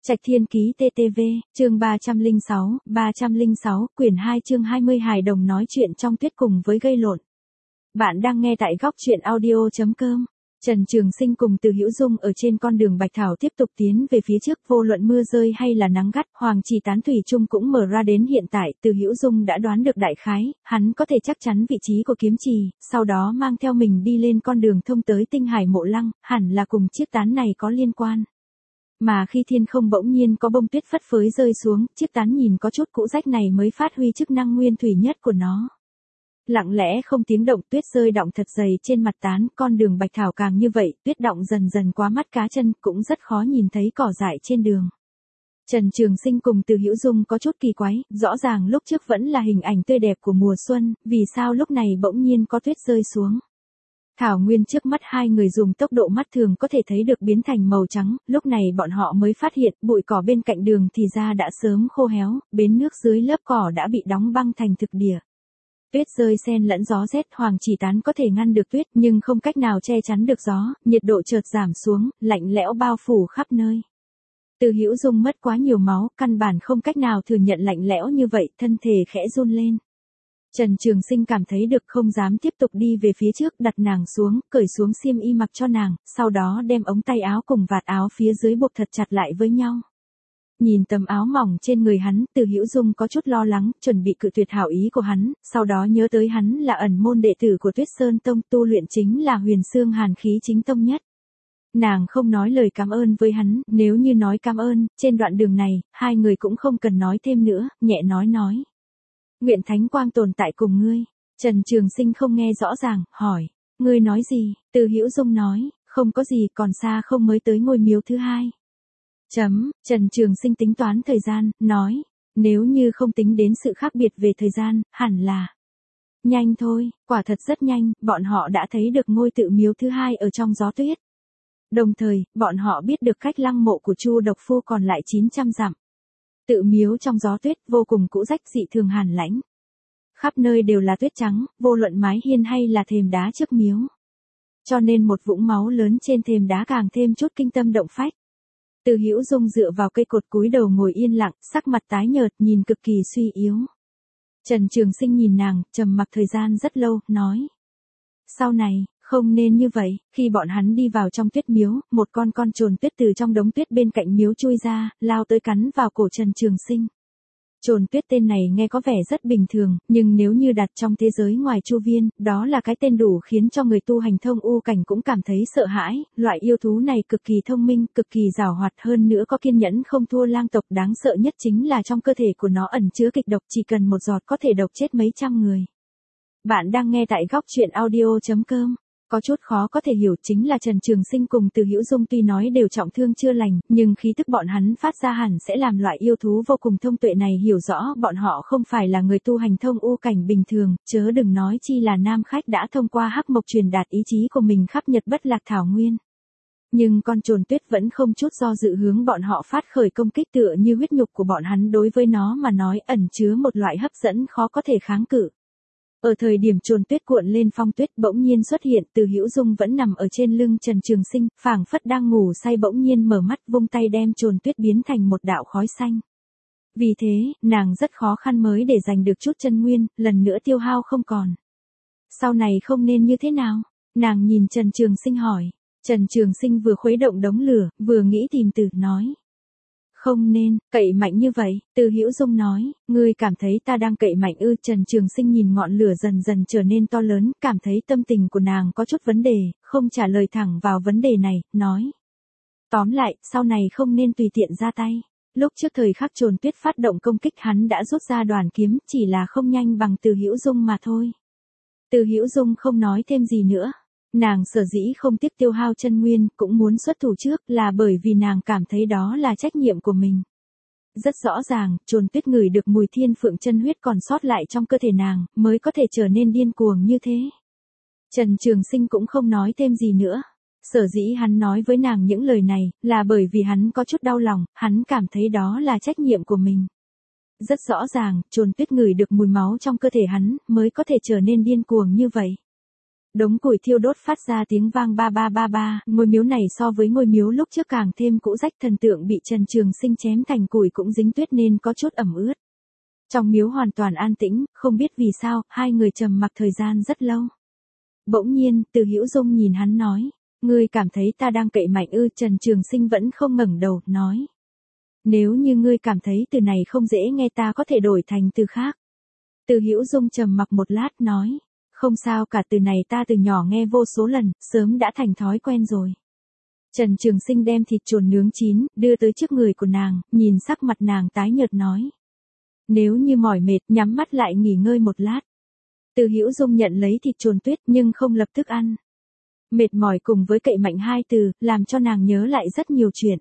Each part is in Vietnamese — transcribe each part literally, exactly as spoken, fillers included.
Trạch Thiên Ký tê tê vê, chương ba trăm lẻ sáu, ba trăm lẻ sáu, quyển hai chương hai mươi hài đồng nói chuyện trong tuyết cùng với gây lộn. Bạn đang nghe tại góc truyện audio chấm com. Trần Trường Sinh cùng Từ Hữu Dung ở trên con đường Bạch Thảo tiếp tục tiến về phía trước, vô luận mưa rơi hay là nắng gắt, Hoàng Chỉ Tán thủy chung cũng mở ra đến hiện tại, Từ Hữu Dung đã đoán được đại khái, hắn có thể chắc chắn vị trí của kiếm trì, sau đó mang theo mình đi lên con đường thông tới Tinh Hải Mộ Lăng, hẳn là cùng chiếc tán này có liên quan. Mà khi thiên không bỗng nhiên có bông tuyết phất phới rơi xuống, chiếc tán nhìn có chút cũ rách này mới phát huy chức năng nguyên thủy nhất của nó. Lặng lẽ không tiếng động, tuyết rơi đọng thật dày trên mặt tán, con đường Bạch Thảo càng như vậy, tuyết đọng dần dần quá mắt cá chân, cũng rất khó nhìn thấy cỏ dại trên đường. Trần Trường Sinh cùng Từ Hữu Dung có chút kỳ quái, rõ ràng lúc trước vẫn là hình ảnh tươi đẹp của mùa xuân, vì sao lúc này bỗng nhiên có tuyết rơi xuống. Thảo nguyên trước mắt hai người dùng tốc độ mắt thường có thể thấy được biến thành màu trắng, lúc này bọn họ mới phát hiện bụi cỏ bên cạnh đường thì ra đã sớm khô héo, bến nước dưới lớp cỏ đã bị đóng băng thành thực địa. Tuyết rơi xen lẫn gió rét, Hoàng Chỉ Tán có thể ngăn được tuyết nhưng không cách nào che chắn được gió, nhiệt độ chợt giảm xuống, lạnh lẽo bao phủ khắp nơi. Từ Hữu Dung mất quá nhiều máu, căn bản không cách nào thừa nhận lạnh lẽo như vậy, thân thể khẽ run lên. Trần Trường Sinh cảm thấy được không dám tiếp tục đi về phía trước, đặt nàng xuống, cởi xuống xiêm y mặc cho nàng, sau đó đem ống tay áo cùng vạt áo phía dưới buộc thật chặt lại với nhau. Nhìn tấm áo mỏng trên người hắn, Từ Hữu Dung có chút lo lắng, chuẩn bị cự tuyệt hảo ý của hắn, sau đó nhớ tới hắn là ẩn môn đệ tử của Tuyết Sơn Tông, tu luyện chính là Huyền Xương Hàn khí chính tông nhất. Nàng không nói lời cảm ơn với hắn, nếu như nói cảm ơn, trên đoạn đường này, hai người cũng không cần nói thêm nữa, nhẹ nói nói. Nguyện Thánh Quang tồn tại cùng ngươi. Trần Trường Sinh không nghe rõ ràng, hỏi, ngươi nói gì? Từ Hữu Dung nói, không có gì, còn xa không mới tới ngôi miếu thứ hai. Chấm, Trần Trường Sinh tính toán thời gian, nói, nếu như không tính đến sự khác biệt về thời gian, hẳn là nhanh thôi, quả thật rất nhanh, bọn họ đã thấy được ngôi tự miếu thứ hai ở trong gió tuyết. Đồng thời, bọn họ biết được cách lăng mộ của Chu Độc Phu còn lại chín trăm dặm. Tự miếu trong gió tuyết vô cùng cũ rách, dị thường hàn lãnh. Khắp nơi đều là tuyết trắng, vô luận mái hiên hay là thềm đá trước miếu. Cho nên một vũng máu lớn trên thềm đá càng thêm chút kinh tâm động phách. Từ Hữu Dung dựa vào cây cột cúi đầu ngồi yên lặng, sắc mặt tái nhợt, nhìn cực kỳ suy yếu. Trần Trường Sinh nhìn nàng, trầm mặc thời gian rất lâu, nói. Sau này, không nên như vậy. Khi bọn hắn đi vào trong tuyết miếu, một con con trồn tuyết từ trong đống tuyết bên cạnh miếu chui ra, lao tới cắn vào cổ Trần Trường Sinh. Trồn tuyết tên này nghe có vẻ rất bình thường, nhưng nếu như đặt trong thế giới ngoài chu viên, đó là cái tên đủ khiến cho người tu hành thông u cảnh cũng cảm thấy sợ hãi. Loại yêu thú này cực kỳ thông minh, cực kỳ giàu hoạt, hơn nữa có kiên nhẫn không thua lang tộc. Đáng sợ nhất chính là trong cơ thể của nó ẩn chứa kịch độc, chỉ cần một giọt có thể độc chết mấy trăm người. Bạn đang nghe tại góc truyện audio chấm com. Có chút khó có thể hiểu chính là Trần Trường Sinh cùng Từ Hữu Dung tuy nói đều trọng thương chưa lành, nhưng khí tức bọn hắn phát ra hẳn sẽ làm loại yêu thú vô cùng thông tuệ này hiểu rõ bọn họ không phải là người tu hành thông u cảnh bình thường, chớ đừng nói chi là nam khách đã thông qua hắc mộc truyền đạt ý chí của mình khắp Nhật Bất Lạc Thảo Nguyên. Nhưng con trồn tuyết vẫn không chút do dự hướng bọn họ phát khởi công kích, tựa như huyết nhục của bọn hắn đối với nó mà nói ẩn chứa một loại hấp dẫn khó có thể kháng cự. Ở thời điểm trồn tuyết cuộn lên phong tuyết bỗng nhiên xuất hiện, Từ Hữu Dung vẫn nằm ở trên lưng Trần Trường Sinh, phảng phất đang ngủ say bỗng nhiên mở mắt, vung tay đem trồn tuyết biến thành một đạo khói xanh. Vì thế, nàng rất khó khăn mới để giành được chút chân nguyên, lần nữa tiêu hao không còn. Sau này không nên như thế nào? Nàng nhìn Trần Trường Sinh hỏi. Trần Trường Sinh vừa khuấy động đống lửa, vừa nghĩ tìm từ, nói. Không nên, cậy mạnh như vậy. Từ Hữu Dung nói, ngươi cảm thấy ta đang cậy mạnh ư? Trần Trường Sinh nhìn ngọn lửa dần dần trở nên to lớn, cảm thấy tâm tình của nàng có chút vấn đề, không trả lời thẳng vào vấn đề này, nói. Tóm lại, sau này không nên tùy tiện ra tay. Lúc trước thời khắc trồn tuyết phát động công kích hắn đã rút ra đoàn kiếm, chỉ là không nhanh bằng Từ Hữu Dung mà thôi. Từ Hữu Dung không nói thêm gì nữa. Nàng sở dĩ không tiếc tiêu hao chân nguyên, cũng muốn xuất thủ trước là bởi vì nàng cảm thấy đó là trách nhiệm của mình. Rất rõ ràng, trồn tuyết ngửi được mùi thiên phượng chân huyết còn sót lại trong cơ thể nàng, mới có thể trở nên điên cuồng như thế. Trần Trường Sinh cũng không nói thêm gì nữa. Sở dĩ hắn nói với nàng những lời này, là bởi vì hắn có chút đau lòng, hắn cảm thấy đó là trách nhiệm của mình. Rất rõ ràng, trồn tuyết ngửi được mùi máu trong cơ thể hắn, mới có thể trở nên điên cuồng như vậy. Đống củi thiêu đốt phát ra tiếng vang ba ba ba ba, ngôi miếu này so với ngôi miếu lúc trước càng thêm cũ rách, thần tượng bị Trần Trường Sinh chém thành củi cũng dính tuyết nên có chút ẩm ướt. Trong miếu hoàn toàn an tĩnh, không biết vì sao, hai người trầm mặc thời gian rất lâu. Bỗng nhiên, Từ Hữu Dung nhìn hắn nói, ngươi cảm thấy ta đang cậy mạnh ư? Trần Trường Sinh vẫn không ngẩng đầu, nói. Nếu như ngươi cảm thấy từ này không dễ nghe ta có thể đổi thành từ khác. Từ Hữu Dung trầm mặc một lát nói, không sao cả, từ này ta từ nhỏ nghe vô số lần, sớm đã thành thói quen rồi. Trần Trường Sinh đem thịt chuồn nướng chín, đưa tới trước người của nàng, nhìn sắc mặt nàng tái nhợt nói. Nếu như mỏi mệt, nhắm mắt lại nghỉ ngơi một lát. Từ Hữu Dung nhận lấy thịt chuồn tuyết nhưng không lập tức ăn. Mệt mỏi cùng với cậy mạnh hai từ, làm cho nàng nhớ lại rất nhiều chuyện.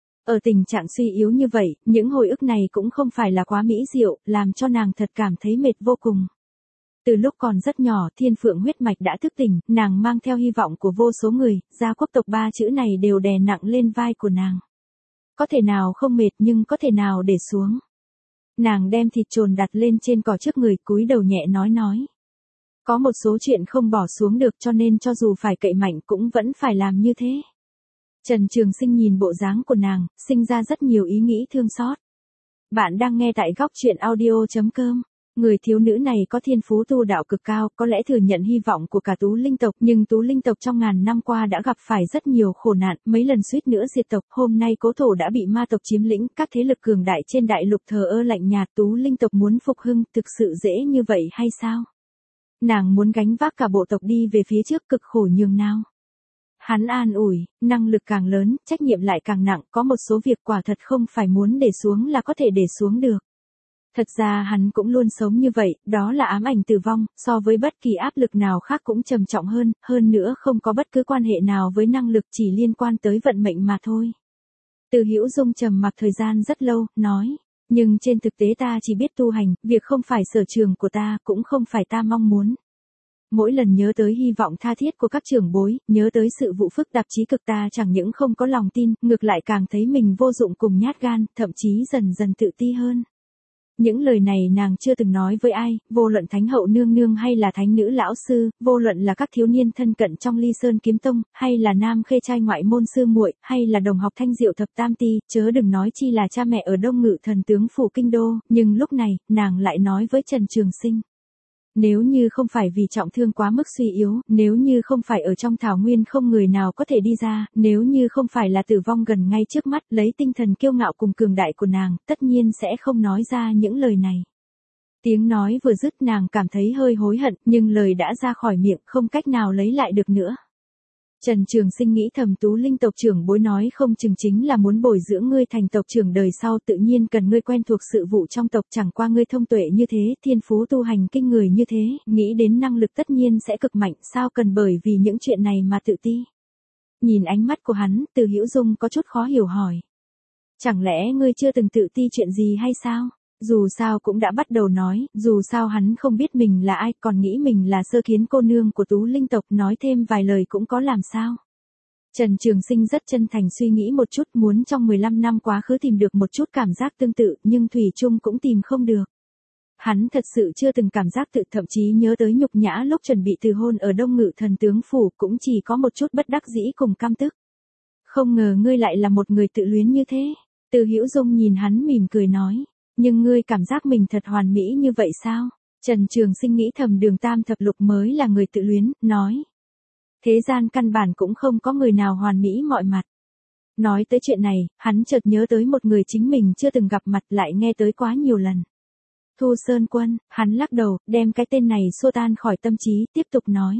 Ở tình trạng suy yếu như vậy, những hồi ức này cũng không phải là quá mỹ diệu, làm cho nàng thật cảm thấy mệt vô cùng. Từ lúc còn rất nhỏ, thiên phượng huyết mạch đã thức tỉnh, nàng mang theo hy vọng của vô số người, gia quốc tộc ba chữ này đều đè nặng lên vai của nàng. Có thể nào không mệt nhưng có thể nào để xuống. Nàng đem thịt chồn đặt lên trên cỏ trước người, cúi đầu nhẹ nói nói. Có một số chuyện không bỏ xuống được cho nên cho dù phải cậy mạnh cũng vẫn phải làm như thế. Trần Trường Sinh nhìn bộ dáng của nàng, sinh ra rất nhiều ý nghĩ thương xót. Bạn đang nghe tại góc truyện audio chấm com. Người thiếu nữ này có thiên phú tu đạo cực cao, có lẽ thừa nhận hy vọng của cả Tú Linh tộc, nhưng Tú Linh tộc trong ngàn năm qua đã gặp phải rất nhiều khổ nạn, mấy lần suýt nữa diệt tộc, hôm nay cố thổ đã bị ma tộc chiếm lĩnh, các thế lực cường đại trên đại lục thờ ơ lạnh nhạt, Tú Linh tộc muốn phục hưng, thực sự dễ như vậy hay sao? Nàng muốn gánh vác cả bộ tộc đi về phía trước, cực khổ nhường nào. Hắn an ủi, năng lực càng lớn, trách nhiệm lại càng nặng, có một số việc quả thật không phải muốn để xuống là có thể để xuống được. Thật ra hắn cũng luôn sống như vậy, đó là ám ảnh tử vong, so với bất kỳ áp lực nào khác cũng trầm trọng hơn, hơn nữa không có bất cứ quan hệ nào với năng lực, chỉ liên quan tới vận mệnh mà thôi. Từ Hữu Dung trầm mặc thời gian rất lâu, nói, nhưng trên thực tế ta chỉ biết tu hành, việc không phải sở trường của ta, cũng không phải ta mong muốn. Mỗi lần nhớ tới hy vọng tha thiết của các trưởng bối, nhớ tới sự vụ phức tạp trí cực, ta chẳng những không có lòng tin, ngược lại càng thấy mình vô dụng cùng nhát gan, thậm chí dần dần tự ti hơn. Những lời này nàng chưa từng nói với ai, vô luận Thánh hậu nương nương hay là Thánh nữ lão sư, vô luận là các thiếu niên thân cận trong Ly Sơn kiếm tông, hay là nam khê trai ngoại môn sư muội, hay là đồng học Thanh Diệu thập tam ti, chớ đừng nói chi là cha mẹ ở Đông Ngự thần tướng phủ kinh đô, nhưng lúc này, nàng lại nói với Trần Trường Sinh. Nếu như không phải vì trọng thương quá mức suy yếu, nếu như không phải ở trong thảo nguyên không người nào có thể đi ra, nếu như không phải là tử vong gần ngay trước mắt, lấy tinh thần kiêu ngạo cùng cường đại của nàng, tất nhiên sẽ không nói ra những lời này. Tiếng nói vừa dứt nàng cảm thấy hơi hối hận, nhưng lời đã ra khỏi miệng, không cách nào lấy lại được nữa. Trần Trường Sinh nghĩ thầm, Tú Linh tộc trưởng bối nói không chừng chính là muốn bồi dưỡng ngươi thành tộc trưởng đời sau, tự nhiên cần ngươi quen thuộc sự vụ trong tộc, chẳng qua ngươi thông tuệ như thế, thiên phú tu hành kinh người như thế, nghĩ đến năng lực tất nhiên sẽ cực mạnh, sao cần bởi vì những chuyện này mà tự ti. Nhìn ánh mắt của hắn, Từ Hữu Dung có chút khó hiểu hỏi. Chẳng lẽ ngươi chưa từng tự ti chuyện gì hay sao? Dù sao cũng đã bắt đầu nói, dù sao hắn không biết mình là ai, còn nghĩ mình là sơ kiến cô nương của Tú Linh tộc, nói thêm vài lời cũng có làm sao. Trần Trường Sinh rất chân thành suy nghĩ một chút, muốn trong mười lăm năm quá khứ tìm được một chút cảm giác tương tự, nhưng thủy chung cũng tìm không được. Hắn thật sự chưa từng cảm giác tự, thậm chí nhớ tới nhục nhã lúc chuẩn bị từ hôn ở Đông Ngự thần tướng phủ, cũng chỉ có một chút bất đắc dĩ cùng căm tức. Không ngờ ngươi lại là một người tự luyến như thế. Từ Hữu Dung nhìn hắn mỉm cười nói. Nhưng ngươi cảm giác mình thật hoàn mỹ như vậy sao? Trần Trường Sinh nghĩ thầm, Đường Tam thập lục mới là người tự luyến, nói. Thế gian căn bản cũng không có người nào hoàn mỹ mọi mặt. Nói tới chuyện này, hắn chợt nhớ tới một người chính mình chưa từng gặp mặt, lại nghe tới quá nhiều lần. Thu Sơn Quân, hắn lắc đầu, đem cái tên này xua tan khỏi tâm trí, tiếp tục nói.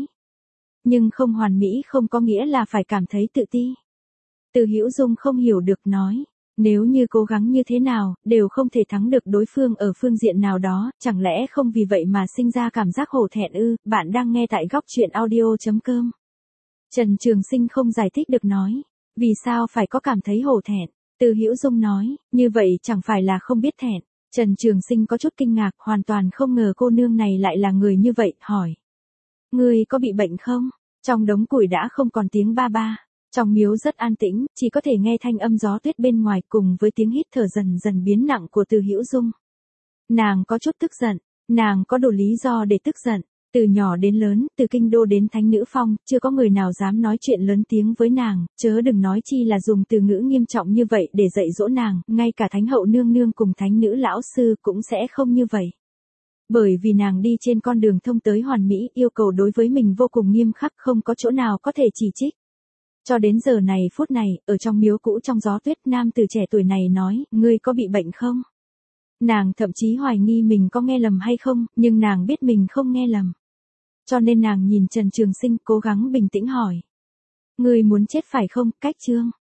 Nhưng không hoàn mỹ không có nghĩa là phải cảm thấy tự ti. Từ Hữu Dung không hiểu được, nói. Nếu như cố gắng như thế nào, đều không thể thắng được đối phương ở phương diện nào đó, chẳng lẽ không vì vậy mà sinh ra cảm giác hổ thẹn ư? Bạn đang nghe tại góc truyện audio chấm com. Trần Trường Sinh không giải thích được nói. Vì sao phải có cảm thấy hổ thẹn? Từ Hữu Dung nói, như vậy chẳng phải là không biết thẹn. Trần Trường Sinh có chút kinh ngạc, hoàn toàn không ngờ cô nương này lại là người như vậy, hỏi. Ngươi có bị bệnh không? Trong đống củi đã không còn tiếng ba ba. Trong miếu rất an tĩnh, chỉ có thể nghe thanh âm gió tuyết bên ngoài cùng với tiếng hít thở dần dần biến nặng của Từ Hữu Dung. Nàng có chút tức giận, nàng có đủ lý do để tức giận. Từ nhỏ đến lớn, từ kinh đô đến thánh nữ phong, chưa có người nào dám nói chuyện lớn tiếng với nàng, chớ đừng nói chi là dùng từ ngữ nghiêm trọng như vậy để dạy dỗ nàng, ngay cả thánh hậu nương nương cùng thánh nữ lão sư cũng sẽ không như vậy. Bởi vì nàng đi trên con đường thông tới hoàn mỹ, yêu cầu đối với mình vô cùng nghiêm khắc, không có chỗ nào có thể chỉ trích. Cho đến giờ này phút này, ở trong miếu cũ trong gió tuyết, nam tử trẻ tuổi này nói, ngươi có bị bệnh không? Nàng thậm chí hoài nghi mình có nghe lầm hay không, nhưng nàng biết mình không nghe lầm. Cho nên nàng nhìn Trần Trường Sinh cố gắng bình tĩnh hỏi. Ngươi muốn chết phải không, Cách Trương?